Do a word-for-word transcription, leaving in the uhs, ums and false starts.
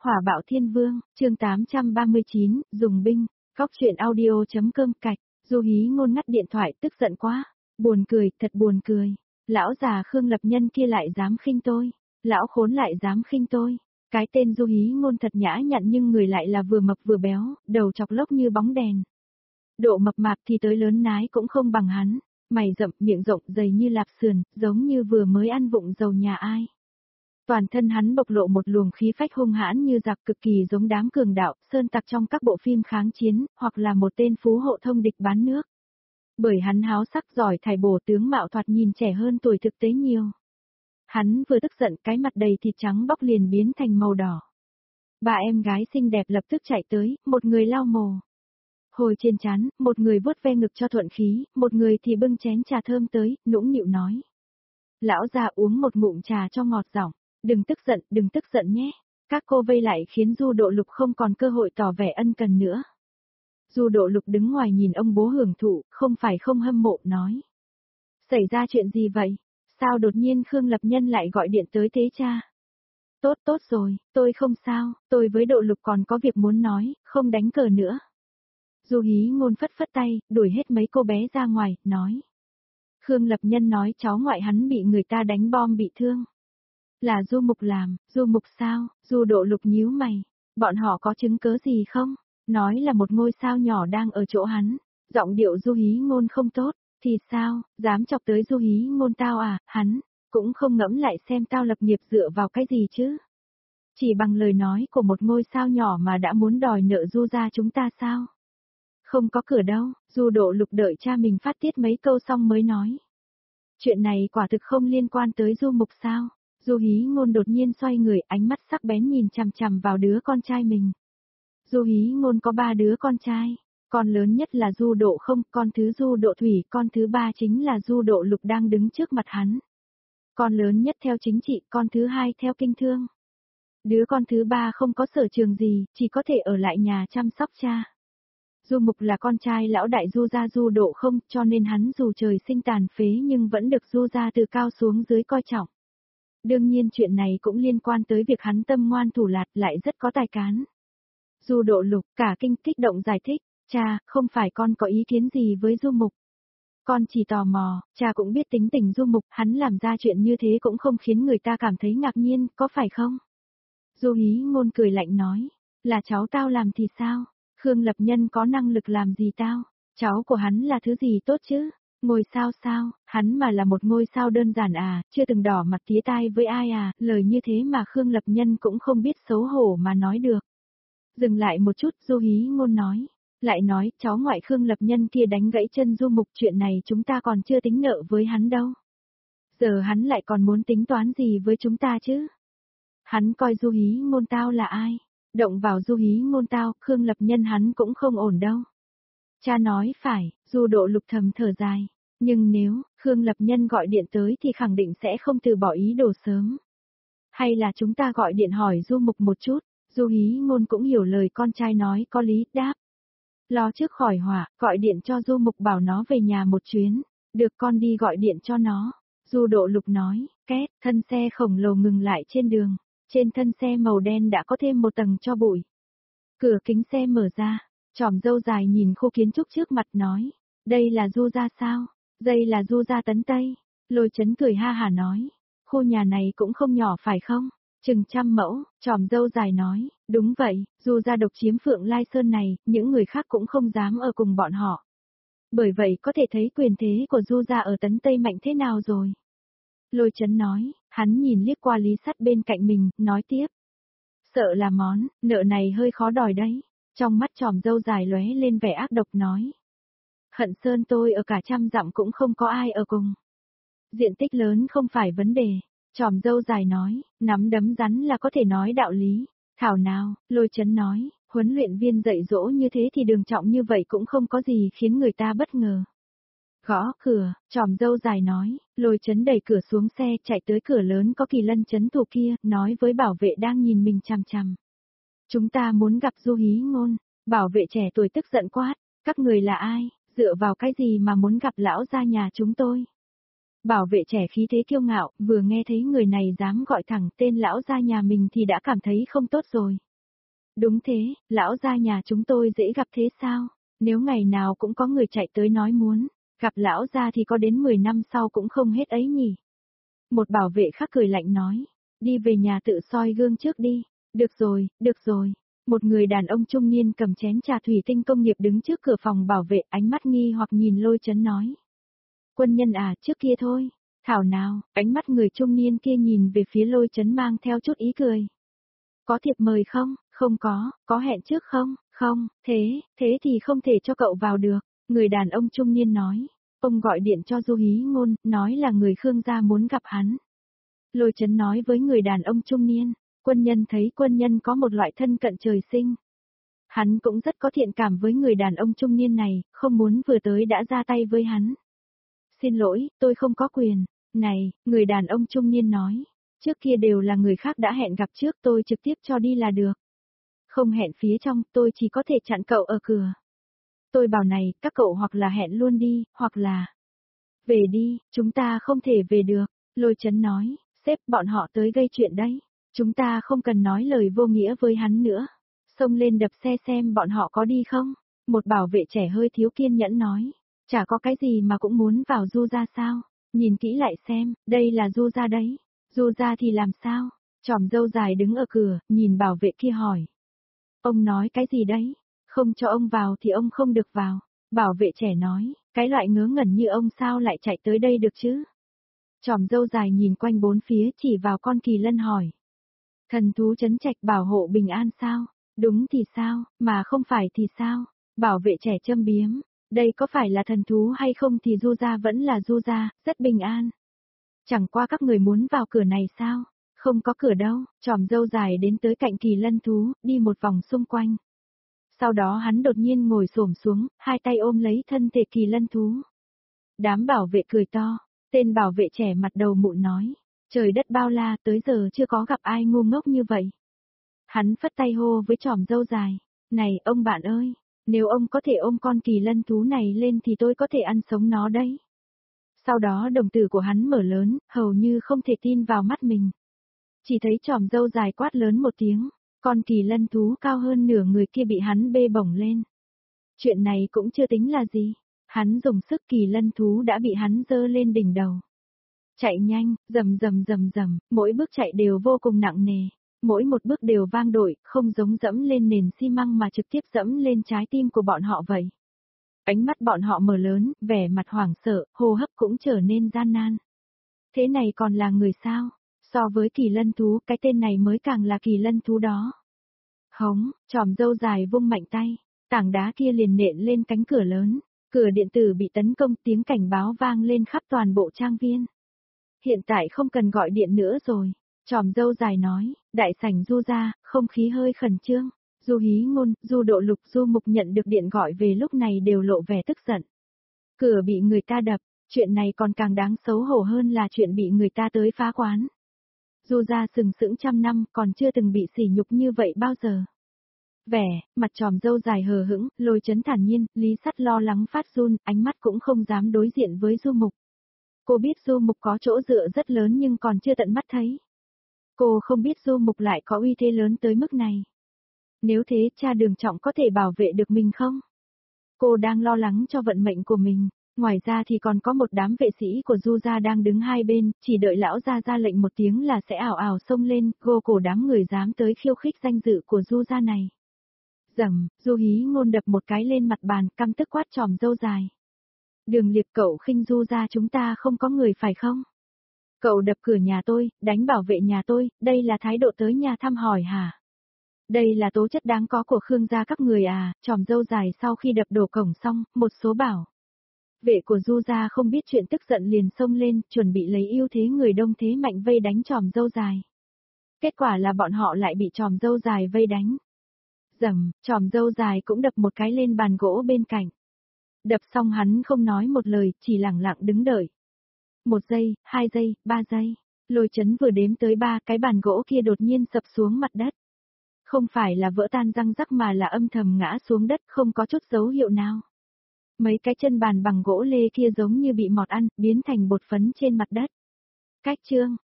Hỏa bạo thiên vương, chương tám trăm ba mươi chín, dùng binh, góc chuyện audio.com cạch, Du Hí Ngôn ngắt điện thoại tức giận quá, buồn cười, thật buồn cười. Lão già Khương Lập Nhân kia lại dám khinh tôi, lão khốn lại dám khinh tôi. Cái tên Du Hí Ngôn thật nhã nhặn nhưng người lại là vừa mập vừa béo, đầu chọc lốc như bóng đèn. Độ mập mạp thì tới lớn nái cũng không bằng hắn, mày rậm, miệng rộng, dày như lạp sườn, giống như vừa mới ăn vụng dầu nhà ai. Toàn thân hắn bộc lộ một luồng khí phách hung hãn như giặc, cực kỳ giống đám cường đạo, sơn tặc trong các bộ phim kháng chiến, hoặc là một tên phú hộ thông địch bán nước. Bởi hắn háo sắc giỏi thải bổ, tướng mạo thoạt nhìn trẻ hơn tuổi thực tế nhiều. Hắn vừa tức giận, cái mặt đầy thịt trắng bóc liền biến thành màu đỏ. Ba em gái xinh đẹp lập tức chạy tới, một người lau mồ hồi trên trán, một người vuốt ve ngực cho thuận khí, một người thì bưng chén trà thơm tới, nũng nịu nói: "Lão già uống một ngụm trà cho ngọt giọng. Đừng tức giận, đừng tức giận nhé." Các cô vây lại khiến Du Độ Lục không còn cơ hội tỏ vẻ ân cần nữa. Du Độ Lục đứng ngoài nhìn ông bố hưởng thụ, không phải không hâm mộ, nói: "Xảy ra chuyện gì vậy? Sao đột nhiên Khương Lập Nhân lại gọi điện tới thế cha?" "Tốt tốt rồi, tôi không sao, tôi với Độ Lục còn có việc muốn nói, không đánh cờ nữa." Du Hí Ngôn phất phất tay, đuổi hết mấy cô bé ra ngoài, nói: "Khương Lập Nhân nói cháu ngoại hắn bị người ta đánh bom bị thương." "Là Du Mục làm." "Du Mục sao?" Du Độ Lục nhíu mày. "Bọn họ có chứng cớ gì không?" "Nói là một ngôi sao nhỏ đang ở chỗ hắn." Giọng điệu Du Hí Ngôn không tốt. "Thì sao, dám chọc tới Du Hí Ngôn tao à, hắn cũng không ngẫm lại xem tao lập nghiệp dựa vào cái gì chứ. Chỉ bằng lời nói của một ngôi sao nhỏ mà đã muốn đòi nợ Du gia chúng ta sao?" "Không có cửa đâu." Du Độ Lục đợi cha mình phát tiết mấy câu xong mới nói: "Chuyện này quả thực không liên quan tới Du Mục sao?" Du Hí Ngôn đột nhiên xoay người, ánh mắt sắc bén nhìn chằm chằm vào đứa con trai mình. Du Hí Ngôn có ba đứa con trai, con lớn nhất là Du Độ Không, con thứ Du Độ Thủy, con thứ ba chính là Du Độ Lục đang đứng trước mặt hắn. Con lớn nhất theo chính trị, con thứ hai theo kinh thương. Đứa con thứ ba không có sở trường gì, chỉ có thể ở lại nhà chăm sóc cha. Du Mục là con trai lão đại Du gia Du Độ Không, cho nên hắn dù trời sinh tàn phế nhưng vẫn được Du gia từ cao xuống dưới coi trọng. Đương nhiên chuyện này cũng liên quan tới việc hắn tâm ngoan thủ lạt, lại rất có tài cán." Du Độ Lục cả kinh kích động giải thích: "Cha, không phải con có ý kiến gì với Du Mục. Con chỉ tò mò, cha cũng biết tính tình Du Mục, hắn làm ra chuyện như thế cũng không khiến người ta cảm thấy ngạc nhiên, có phải không?" Du Hí Ngôn cười lạnh nói: "Là cháu tao làm thì sao? Khương Lập Nhân có năng lực làm gì tao? Cháu của hắn là thứ gì tốt chứ? Ngôi sao sao, hắn mà là một ngôi sao đơn giản à, chưa từng đỏ mặt tía tai với ai à." Lời như thế mà Khương Lập Nhân cũng không biết xấu hổ mà nói được. Dừng lại một chút, Du Hí Ngôn nói, lại nói, cháu ngoại Khương Lập Nhân kia đánh gãy chân Du Mục, chuyện này chúng ta còn chưa tính nợ với hắn đâu. Giờ hắn lại còn muốn tính toán gì với chúng ta chứ? Hắn coi Du Hí Ngôn tao là ai? Động vào Du Hí Ngôn tao, Khương Lập Nhân hắn cũng không ổn đâu. Cha nói phải, Du Độ Lục thầm thở dài. Nhưng nếu Khương Lập Nhân gọi điện tới thì khẳng định sẽ không từ bỏ ý đồ sớm. Hay là chúng ta gọi điện hỏi Du Mục một chút. Du Hí Ngôn cũng hiểu lời con trai nói có lý, đáp: "Lo trước khỏi họa, gọi điện cho Du Mục bảo nó về nhà một chuyến." "Được, con đi gọi điện cho nó." Du Độ Lục nói. Két, thân xe khổng lồ ngừng lại trên đường. Trên thân xe màu đen đã có thêm một tầng tro bụi. Cửa kính xe mở ra, chòm râu dài nhìn khu kiến trúc trước mặt nói: "Đây là Du gia sao?" "Đây là Du gia Tấn Tây." Lôi Chấn cười ha hả nói: "Khu nhà này cũng không nhỏ phải không? Chừng trăm mẫu." Chòm râu dài nói: "Đúng vậy, Du gia độc chiếm Phượng Lai Sơn này, những người khác cũng không dám ở cùng bọn họ. Bởi vậy có thể thấy quyền thế của Du gia ở Tấn Tây mạnh thế nào rồi." Lôi Chấn nói, hắn nhìn liếc qua Lý Sắt bên cạnh mình, nói tiếp: "Sợ là món nợ này hơi khó đòi đấy." Trong mắt chòm râu dài lóe lên vẻ ác độc nói: "Hận Sơn tôi ở cả trăm dặm cũng không có ai ở cùng. Diện tích lớn không phải vấn đề." Chòm râu dài nói, nắm đấm rắn là có thể nói đạo lý. "Thảo nào," Lôi Chấn nói, "huấn luyện viên dạy dỗ như thế thì đường trọng như vậy cũng không có gì khiến người ta bất ngờ." Gõ cửa, chòm râu dài nói, Lôi Chấn đẩy cửa xuống xe chạy tới cửa lớn có Kỳ Lân Chấn thủ kia, nói với bảo vệ đang nhìn mình chằm chằm: "Chúng ta muốn gặp Du Hí Ngôn." Bảo vệ trẻ tuổi tức giận quát: "Các người là ai, dựa vào cái gì mà muốn gặp lão gia nhà chúng tôi?" Bảo vệ trẻ khí thế kiêu ngạo, vừa nghe thấy người này dám gọi thẳng tên lão gia nhà mình thì đã cảm thấy không tốt rồi. Đúng thế, lão gia nhà chúng tôi dễ gặp thế sao? Nếu ngày nào cũng có người chạy tới nói muốn gặp lão gia thì có đến mười năm sau cũng không hết ấy nhỉ. Một bảo vệ khác cười lạnh nói, đi về nhà tự soi gương trước đi. Được rồi, được rồi. Một người đàn ông trung niên cầm chén trà thủy tinh công nghiệp đứng trước cửa phòng bảo vệ, ánh mắt nghi hoặc nhìn Lôi Chấn nói. Quân nhân à, trước kia thôi. Thảo nào, ánh mắt người trung niên kia nhìn về phía Lôi Chấn mang theo chút ý cười. Có thiệp mời không? Không có. Có hẹn trước không? Không. Thế, thế thì không thể cho cậu vào được. Người đàn ông trung niên nói. Ông gọi điện cho Du Hí Ngôn, nói là người Khương gia muốn gặp hắn. Lôi Chấn nói với người đàn ông trung niên. Quân nhân thấy quân nhân có một loại thân cận trời sinh. Hắn cũng rất có thiện cảm với người đàn ông trung niên này, không muốn vừa tới đã ra tay với hắn. Xin lỗi, tôi không có quyền. Này, người đàn ông trung niên nói. Trước kia đều là người khác đã hẹn gặp trước, tôi trực tiếp cho đi là được. Không hẹn phía trong, tôi chỉ có thể chặn cậu ở cửa. Tôi bảo này, các cậu hoặc là hẹn luôn đi, hoặc là... Về đi, chúng ta không thể về được. Lôi Chấn nói, sếp bọn họ tới gây chuyện đấy. Chúng ta không cần nói lời vô nghĩa với hắn nữa. Xông lên đập xe xem bọn họ có đi không? Một bảo vệ trẻ hơi thiếu kiên nhẫn nói. Chả có cái gì mà cũng muốn vào Du gia sao? Nhìn kỹ lại xem, đây là Du gia đấy. Du gia thì làm sao? Chòm râu dài đứng ở cửa, nhìn bảo vệ kia hỏi. Ông nói cái gì đấy? Không cho ông vào thì ông không được vào. Bảo vệ trẻ nói, cái loại ngớ ngẩn như ông sao lại chạy tới đây được chứ? Chòm râu dài nhìn quanh bốn phía chỉ vào con kỳ lân hỏi. Thần thú trấn trạch bảo hộ bình an sao? Đúng thì sao, mà không phải thì sao? Bảo vệ trẻ châm biếm, đây có phải là thần thú hay không thì Du gia vẫn là Du gia, rất bình an. Chẳng qua các người muốn vào cửa này sao? Không có cửa đâu, chòm râu dài đến tới cạnh kỳ lân thú, đi một vòng xung quanh. Sau đó hắn đột nhiên ngồi xổm xuống, hai tay ôm lấy thân thể kỳ lân thú. Đám bảo vệ cười to, tên bảo vệ trẻ mặt đầu mụn nói, trời đất bao la tới giờ chưa có gặp ai ngu ngốc như vậy. Hắn phất tay hô với chòm râu dài, này ông bạn ơi, nếu ông có thể ôm con kỳ lân thú này lên thì tôi có thể ăn sống nó đấy. Sau đó đồng tử của hắn mở lớn, hầu như không thể tin vào mắt mình. Chỉ thấy chòm râu dài quát lớn một tiếng, con kỳ lân thú cao hơn nửa người kia bị hắn bê bổng lên. Chuyện này cũng chưa tính là gì, hắn dùng sức kỳ lân thú đã bị hắn dơ lên đỉnh đầu. Chạy nhanh, rầm rầm rầm rầm, mỗi bước chạy đều vô cùng nặng nề, mỗi một bước đều vang dội, không giống dẫm lên nền xi măng mà trực tiếp dẫm lên trái tim của bọn họ vậy. Ánh mắt bọn họ mở lớn, vẻ mặt hoảng sợ, hô hấp cũng trở nên gian nan. Thế này còn là người sao? So với kỳ lân thú, cái tên này mới càng là kỳ lân thú đó. Hống, chòm râu dài vung mạnh tay, tảng đá kia liền nện lên cánh cửa lớn, cửa điện tử bị tấn công, tiếng cảnh báo vang lên khắp toàn bộ trang viên. Hiện tại không cần gọi điện nữa rồi, chòm râu dài nói, đại sảnh Du gia, không khí hơi khẩn trương. Du Hí Ngôn, Du Độ Lục, Du Mục nhận được điện gọi về lúc này đều lộ vẻ tức giận. Cửa bị người ta đập, chuyện này còn càng đáng xấu hổ hơn là chuyện bị người ta tới phá quán. Du gia sừng sững trăm năm còn chưa từng bị sỉ nhục như vậy bao giờ. Vẻ, mặt tròm râu dài hờ hững, Lôi Chấn thản nhiên, Lý Sắt lo lắng phát run, ánh mắt cũng không dám đối diện với Du Mục. Cô biết Du Mục có chỗ dựa rất lớn nhưng còn chưa tận mắt thấy. Cô không biết Du Mục lại có uy thế lớn tới mức này. Nếu thế cha Đường Trọng có thể bảo vệ được mình không? Cô đang lo lắng cho vận mệnh của mình. Ngoài ra thì còn có một đám vệ sĩ của Du gia đang đứng hai bên, chỉ đợi lão gia ra lệnh một tiếng là sẽ ảo ảo xông lên, gô cổ đám người dám tới khiêu khích danh dự của Du gia này. Rầm, Du Hí Ngôn đập một cái lên mặt bàn, căm tức quát chòm râu dài. Đường Liệp, cậu khinh Du gia chúng ta không có người phải không? Cậu đập cửa nhà tôi, đánh bảo vệ nhà tôi, đây là thái độ tới nhà thăm hỏi hả? Đây là tố chất đáng có của Khương gia các người à? Chòm râu dài sau khi đập đổ cổng xong, một số bảo. Vệ của Du gia không biết chuyện tức giận liền xông lên, chuẩn bị lấy ưu thế người đông thế mạnh vây đánh chòm râu dài. Kết quả là bọn họ lại bị chòm râu dài vây đánh. Rầm, chòm râu dài cũng đập một cái lên bàn gỗ bên cạnh. Đập xong hắn không nói một lời, chỉ lặng lặng đứng đợi. Một giây, hai giây, ba giây. Lôi Chấn vừa đếm tới ba, cái bàn gỗ kia đột nhiên sập xuống mặt đất. Không phải là vỡ tan răng rắc mà là âm thầm ngã xuống đất, không có chút dấu hiệu nào. Mấy cái chân bàn bằng gỗ lê kia giống như bị mọt ăn, biến thành bột phấn trên mặt đất. Cách chương,